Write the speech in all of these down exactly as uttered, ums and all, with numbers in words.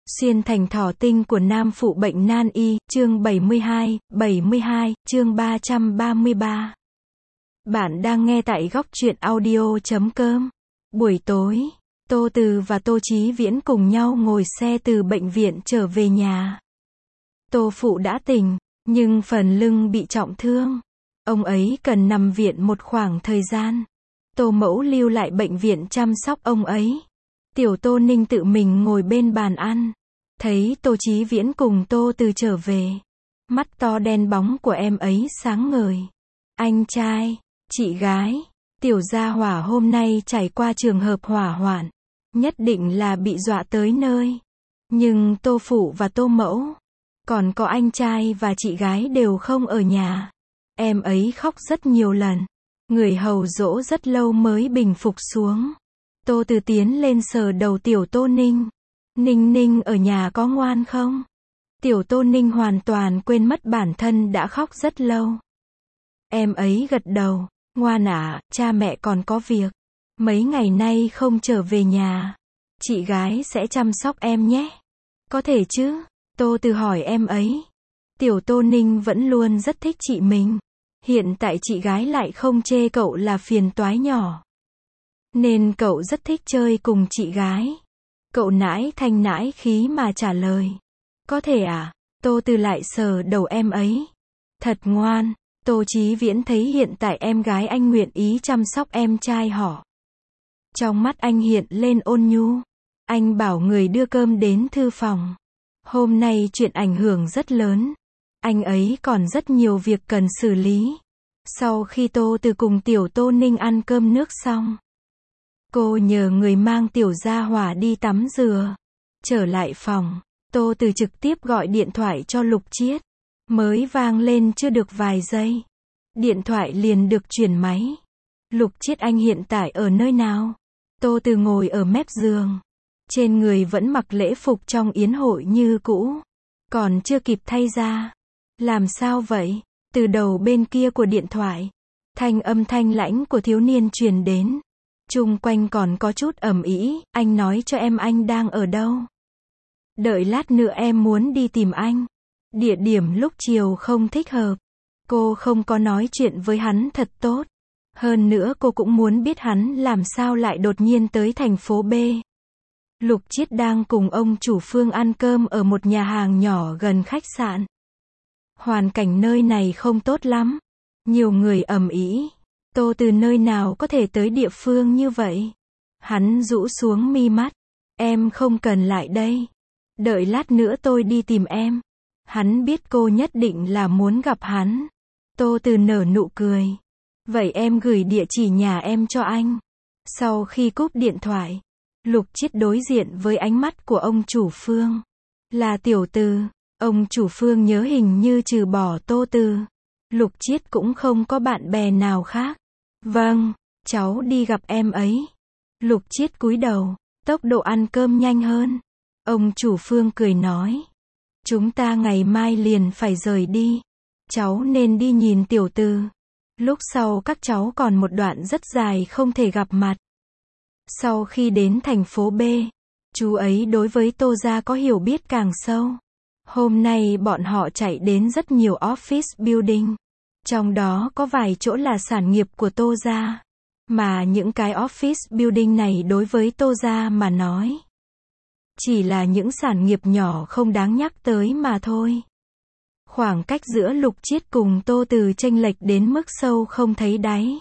Xuyên thành thỏ tinh của nam phụ bệnh nan y, chương bảy mươi hai, bảy mươi hai, chương ba trăm ba mươi ba. Bạn đang nghe tại góc truyện audio chấm com. Buổi tối, Tô Từ và Tô Chí Viễn cùng nhau ngồi xe từ bệnh viện trở về nhà. Tô phụ đã tỉnh, nhưng phần lưng bị trọng thương. Ông ấy cần nằm viện một khoảng thời gian. Tô mẫu lưu lại bệnh viện chăm sóc ông ấy. Tiểu Tô Ninh tự mình ngồi bên bàn ăn. Thấy Tô Chí Viễn cùng Tô Từ trở về. Mắt to đen bóng của em ấy sáng ngời. Anh trai, chị gái, tiểu gia hỏa hôm nay trải qua trường hợp hỏa hoạn. Nhất định là bị dọa tới nơi. Nhưng Tô phụ và Tô mẫu, còn có anh trai và chị gái đều không ở nhà. Em ấy khóc rất nhiều lần. Người hầu dỗ rất lâu mới bình phục xuống. Tô Từ tiến lên sờ đầu tiểu Tô Ninh. Ninh Ninh ở nhà có ngoan không? Tiểu Tô Ninh hoàn toàn quên mất bản thân đã khóc rất lâu. Em ấy gật đầu. Ngoan ạ, cha mẹ còn có việc. Mấy ngày nay không trở về nhà. Chị gái sẽ chăm sóc em nhé. Có thể chứ? Tô Từ hỏi em ấy. Tiểu Tô Ninh vẫn luôn rất thích chị mình. Hiện tại chị gái lại không chê cậu là phiền toái nhỏ. Nên cậu rất thích chơi cùng chị gái. Cậu nãi thanh nãi khí mà trả lời. Có thể à? Tô Từ lại sờ đầu em ấy. Thật ngoan. Tô Chí Viễn thấy hiện tại em gái anh nguyện ý chăm sóc em trai họ. Trong mắt anh hiện lên ôn nhu. Anh bảo người đưa cơm đến thư phòng. Hôm nay chuyện ảnh hưởng rất lớn. Anh ấy còn rất nhiều việc cần xử lý. Sau khi Tô Từ cùng tiểu Tô Ninh ăn cơm nước xong, cô nhờ người mang tiểu gia hỏa đi tắm rửa. Trở lại phòng, Tô Từ trực tiếp gọi điện thoại cho Lục Chiết. Mới vang lên chưa được vài giây. Điện thoại liền được chuyển máy. Lục Chiết anh hiện tại ở nơi nào? Tô Từ ngồi ở mép giường. Trên người vẫn mặc lễ phục trong yến hội như cũ. Còn chưa kịp thay ra. Làm sao vậy? Từ đầu bên kia của điện thoại, thanh âm thanh lãnh của thiếu niên truyền đến. Chung quanh còn có chút ầm ĩ, anh nói cho em anh đang ở đâu. Đợi lát nữa em muốn đi tìm anh. Địa điểm lúc chiều không thích hợp. Cô không có nói chuyện với hắn thật tốt. Hơn nữa cô cũng muốn biết hắn làm sao lại đột nhiên tới thành phố B. Lục Chiết đang cùng ông chủ Phương ăn cơm ở một nhà hàng nhỏ gần khách sạn. Hoàn cảnh nơi này không tốt lắm. Nhiều người ầm ĩ. Tô Từ nơi nào có thể tới địa phương như vậy? Hắn rũ xuống mi mắt. Em không cần lại đây. Đợi lát nữa tôi đi tìm em. Hắn biết cô nhất định là muốn gặp hắn. Tô Từ nở nụ cười. Vậy em gửi địa chỉ nhà em cho anh. Sau khi cúp điện thoại, Lục Chiết đối diện với ánh mắt của ông chủ Phương. Là tiểu Từ. Ông chủ Phương nhớ hình như trừ bỏ Tô Từ, Lục Chiết cũng không có bạn bè nào khác. Vâng, cháu đi gặp em ấy. Lục Chiết cúi đầu, tốc độ ăn cơm nhanh hơn. Ông chủ Phương cười nói. Chúng ta ngày mai liền phải rời đi. Cháu nên đi nhìn tiểu Từ. Lúc sau các cháu còn một đoạn rất dài không thể gặp mặt. Sau khi đến thành phố B, chú ấy đối với Tô gia có hiểu biết càng sâu. Hôm nay bọn họ chạy đến rất nhiều office building. Trong đó có vài chỗ là sản nghiệp của Tô gia. Mà những cái office building này đối với Tô gia mà nói, chỉ là những sản nghiệp nhỏ không đáng nhắc tới mà thôi. Khoảng cách giữa Lục Chiết cùng Tô Từ chênh lệch đến mức sâu không thấy đáy.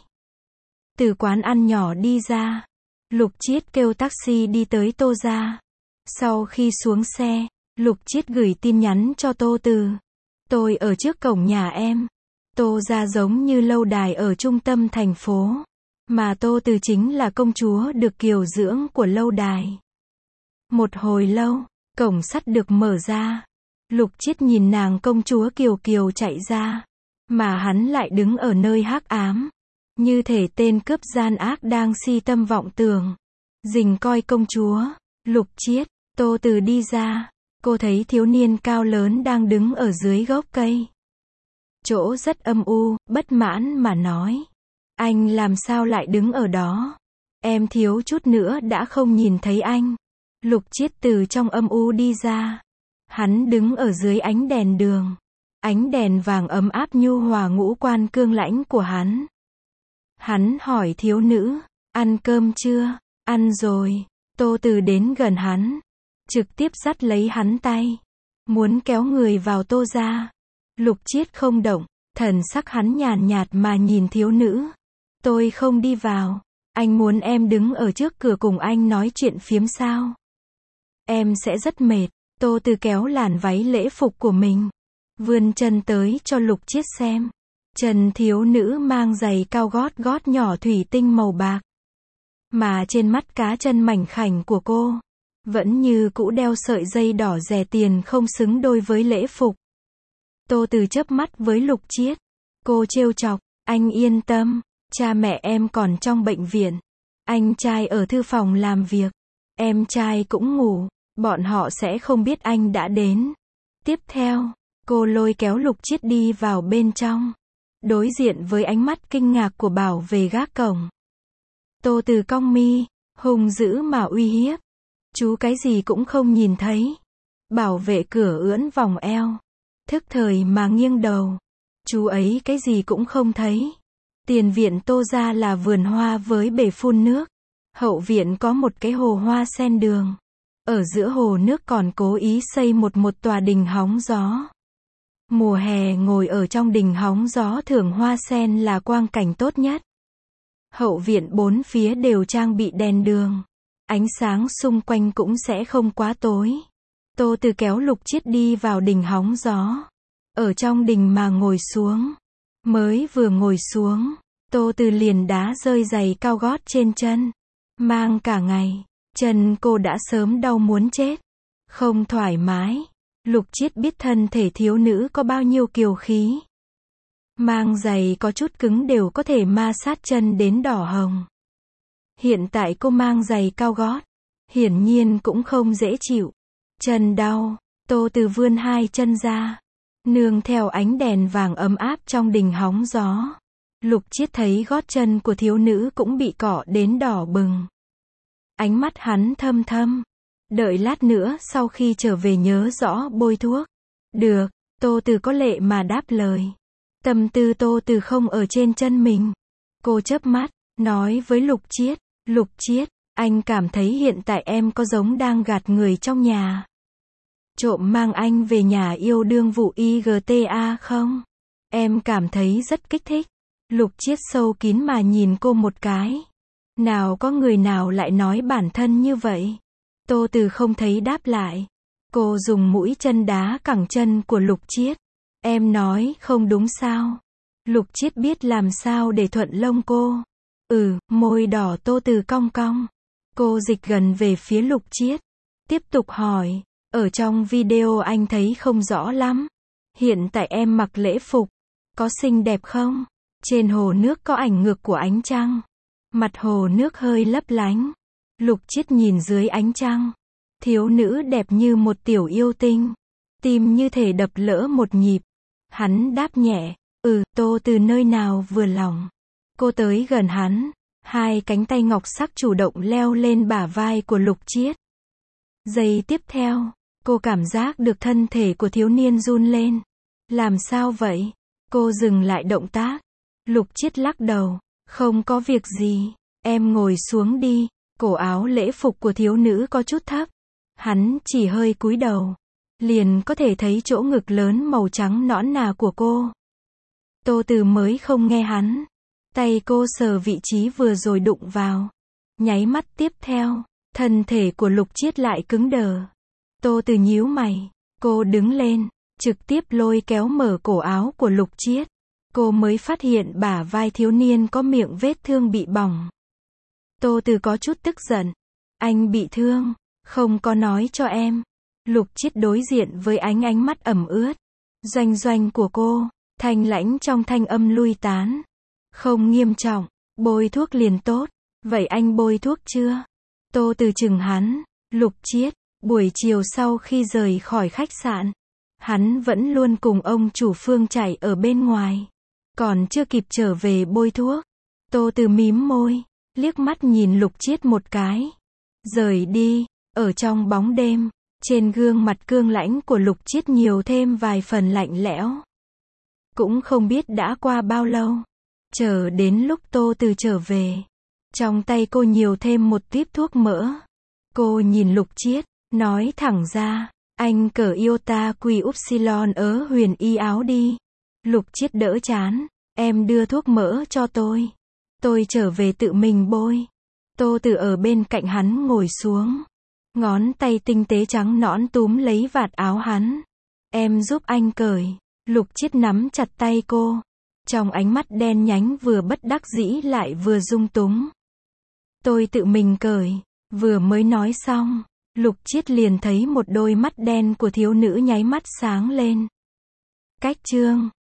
Từ quán ăn nhỏ đi ra, Lục Chiết kêu taxi đi tới Tô gia. Sau khi xuống xe, Lục Chiết gửi tin nhắn cho Tô Từ. Tôi ở trước cổng nhà em. Tô gia giống như lâu đài ở trung tâm thành phố. Mà Tô Từ chính là công chúa được kiều dưỡng của lâu đài. Một hồi lâu, cổng sắt được mở ra. Lục Chiết nhìn nàng công chúa kiều kiều chạy ra. Mà hắn lại đứng ở nơi hắc ám. Như thể tên cướp gian ác đang si tâm vọng tưởng. Rình coi công chúa. Lục Chiết, Tô Từ đi ra. Cô thấy thiếu niên cao lớn đang đứng ở dưới gốc cây. Chỗ rất âm u, bất mãn mà nói. Anh làm sao lại đứng ở đó? Em thiếu chút nữa đã không nhìn thấy anh. Lục Chiết từ trong âm u đi ra. Hắn đứng ở dưới ánh đèn đường. Ánh đèn vàng ấm áp nhu hòa ngũ quan cương lãnh của hắn. Hắn hỏi thiếu nữ, ăn cơm chưa? Ăn rồi. Tô Từ đến gần hắn, trực tiếp dắt lấy hắn tay, muốn kéo người vào Tô gia. Lục Chiết không động, thần sắc hắn nhàn nhạt mà nhìn thiếu nữ. Tôi không đi vào. Anh muốn em đứng ở trước cửa cùng anh nói chuyện phiếm sao? Em sẽ rất mệt. Tô Từ kéo làn váy lễ phục của mình, vươn chân tới cho Lục Chiết xem. Chân thiếu nữ mang giày cao gót gót nhỏ thủy tinh màu bạc. Mà trên mắt cá chân mảnh khảnh của cô, vẫn như cũ đeo sợi dây đỏ rẻ tiền không xứng đôi với lễ phục. Tô Từ chớp mắt với Lục Chiết. Cô trêu chọc, anh yên tâm, cha mẹ em còn trong bệnh viện. Anh trai ở thư phòng làm việc. Em trai cũng ngủ. Bọn họ sẽ không biết anh đã đến. Tiếp theo, cô lôi kéo Lục Chiết đi vào bên trong. Đối diện với ánh mắt kinh ngạc của bảo vệ gác cổng. Tô Từ cong mi, hung dữ mà uy hiếp. Chú cái gì cũng không nhìn thấy. Bảo vệ cửa ưỡn vòng eo, thức thời mà nghiêng đầu. Chú ấy cái gì cũng không thấy. Tiền viện Tô gia là vườn hoa với bể phun nước. Hậu viện có một cái hồ hoa sen đường. Ở giữa hồ nước còn cố ý xây một một tòa đình hóng gió. Mùa hè ngồi ở trong đình hóng gió thưởng hoa sen là quang cảnh tốt nhất. Hậu viện bốn phía đều trang bị đèn đường. Ánh sáng xung quanh cũng sẽ không quá tối. Tô Từ kéo Lục Chiết đi vào đình hóng gió. Ở trong đình mà ngồi xuống. Mới vừa ngồi xuống, Tô Từ liền đá rơi giày cao gót trên chân. Mang cả ngày, chân cô đã sớm đau muốn chết. Không thoải mái. Lục Chiết biết thân thể thiếu nữ có bao nhiêu kiều khí. Mang giày có chút cứng đều có thể ma sát chân đến đỏ hồng. Hiện tại cô mang giày cao gót, hiển nhiên cũng không dễ chịu. Chân đau, Tô Từ vươn hai chân ra, nương theo ánh đèn vàng ấm áp trong đình hóng gió. Lục Chiết thấy gót chân của thiếu nữ cũng bị cọ đến đỏ bừng. Ánh mắt hắn thâm thâm. Đợi lát nữa sau khi trở về nhớ rõ bôi thuốc. Được, Tô Từ có lệ mà đáp lời. Tâm tư Tô Từ không ở trên chân mình. Cô chớp mắt, nói với Lục Chiết. Lục Chiết, anh cảm thấy hiện tại em có giống đang gạt người trong nhà. Trộm mang anh về nhà yêu đương vụ i giê tê a không? Em cảm thấy rất kích thích. Lục Chiết sâu kín mà nhìn cô một cái. Nào có người nào lại nói bản thân như vậy? Tô Từ không thấy đáp lại. Cô dùng mũi chân đá cẳng chân của Lục Chiết. Em nói không đúng sao? Lục Chiết biết làm sao để thuận lông cô. Ừ, môi đỏ Tô Từ cong cong. Cô dịch gần về phía Lục Chiết. Tiếp tục hỏi, ở trong video anh thấy không rõ lắm. Hiện tại em mặc lễ phục, có xinh đẹp không? Trên hồ nước có ảnh ngược của ánh trăng. Mặt hồ nước hơi lấp lánh. Lục Chiết nhìn dưới ánh trăng. Thiếu nữ đẹp như một tiểu yêu tinh. Tim như thể đập lỡ một nhịp. Hắn đáp nhẹ, ừ, Tô Từ nơi nào vừa lòng. Cô tới gần hắn. Hai cánh tay ngọc sắc chủ động leo lên bả vai của Lục Chiết. Giây tiếp theo, cô cảm giác được thân thể của thiếu niên run lên. Làm sao vậy? Cô dừng lại động tác. Lục Chiết lắc đầu. Không có việc gì. Em ngồi xuống đi. Cổ áo lễ phục của thiếu nữ có chút thấp. Hắn chỉ hơi cúi đầu. Liền có thể thấy chỗ ngực lớn màu trắng nõn nà của cô. Tô Từ mới không nghe hắn. Tay cô sờ vị trí vừa rồi đụng vào. Nháy mắt tiếp theo, thân thể của Lục Chiết lại cứng đờ. Tô Từ nhíu mày. Cô đứng lên, trực tiếp lôi kéo mở cổ áo của Lục Chiết. Cô mới phát hiện bả vai thiếu niên có miệng vết thương bị bỏng. Tô Từ có chút tức giận. Anh bị thương, không có nói cho em. Lục Chiết đối diện với ánh ánh mắt ẩm ướt. Doanh doanh của cô, thanh lãnh trong thanh âm lui tán. Không nghiêm trọng, bôi thuốc liền tốt. Vậy anh bôi thuốc chưa? Tô Từ chừng hắn. Lục Chiết, buổi chiều sau khi rời khỏi khách sạn, hắn vẫn luôn cùng ông chủ Phương chạy ở bên ngoài. Còn chưa kịp trở về bôi thuốc. Tô Từ mím môi, liếc mắt nhìn Lục Chiết một cái. Rời đi, Ở trong bóng đêm, trên gương mặt cương lãnh của Lục Chiết nhiều thêm vài phần lạnh lẽo. Cũng không biết đã qua bao lâu. Chờ đến lúc Tô Từ trở về. Trong tay cô nhiều thêm một típ thuốc mỡ. Cô nhìn Lục Chiết, nói thẳng ra, anh cởi iota quy upsilon ớ huyền y áo đi. Lục Chiết đỡ chán, em đưa thuốc mỡ cho tôi. Tôi trở về tự mình bôi. Tô Từ ở bên cạnh hắn ngồi xuống. Ngón tay tinh tế trắng nõn túm lấy vạt áo hắn. Em giúp anh cởi. Lục Chiết nắm chặt tay cô. Trong ánh mắt đen nhánh vừa bất đắc dĩ lại vừa dung túng. Tôi tự mình cởi. Vừa mới nói xong, Lục Chiết liền thấy một đôi mắt đen của thiếu nữ nháy mắt sáng lên. Cách chương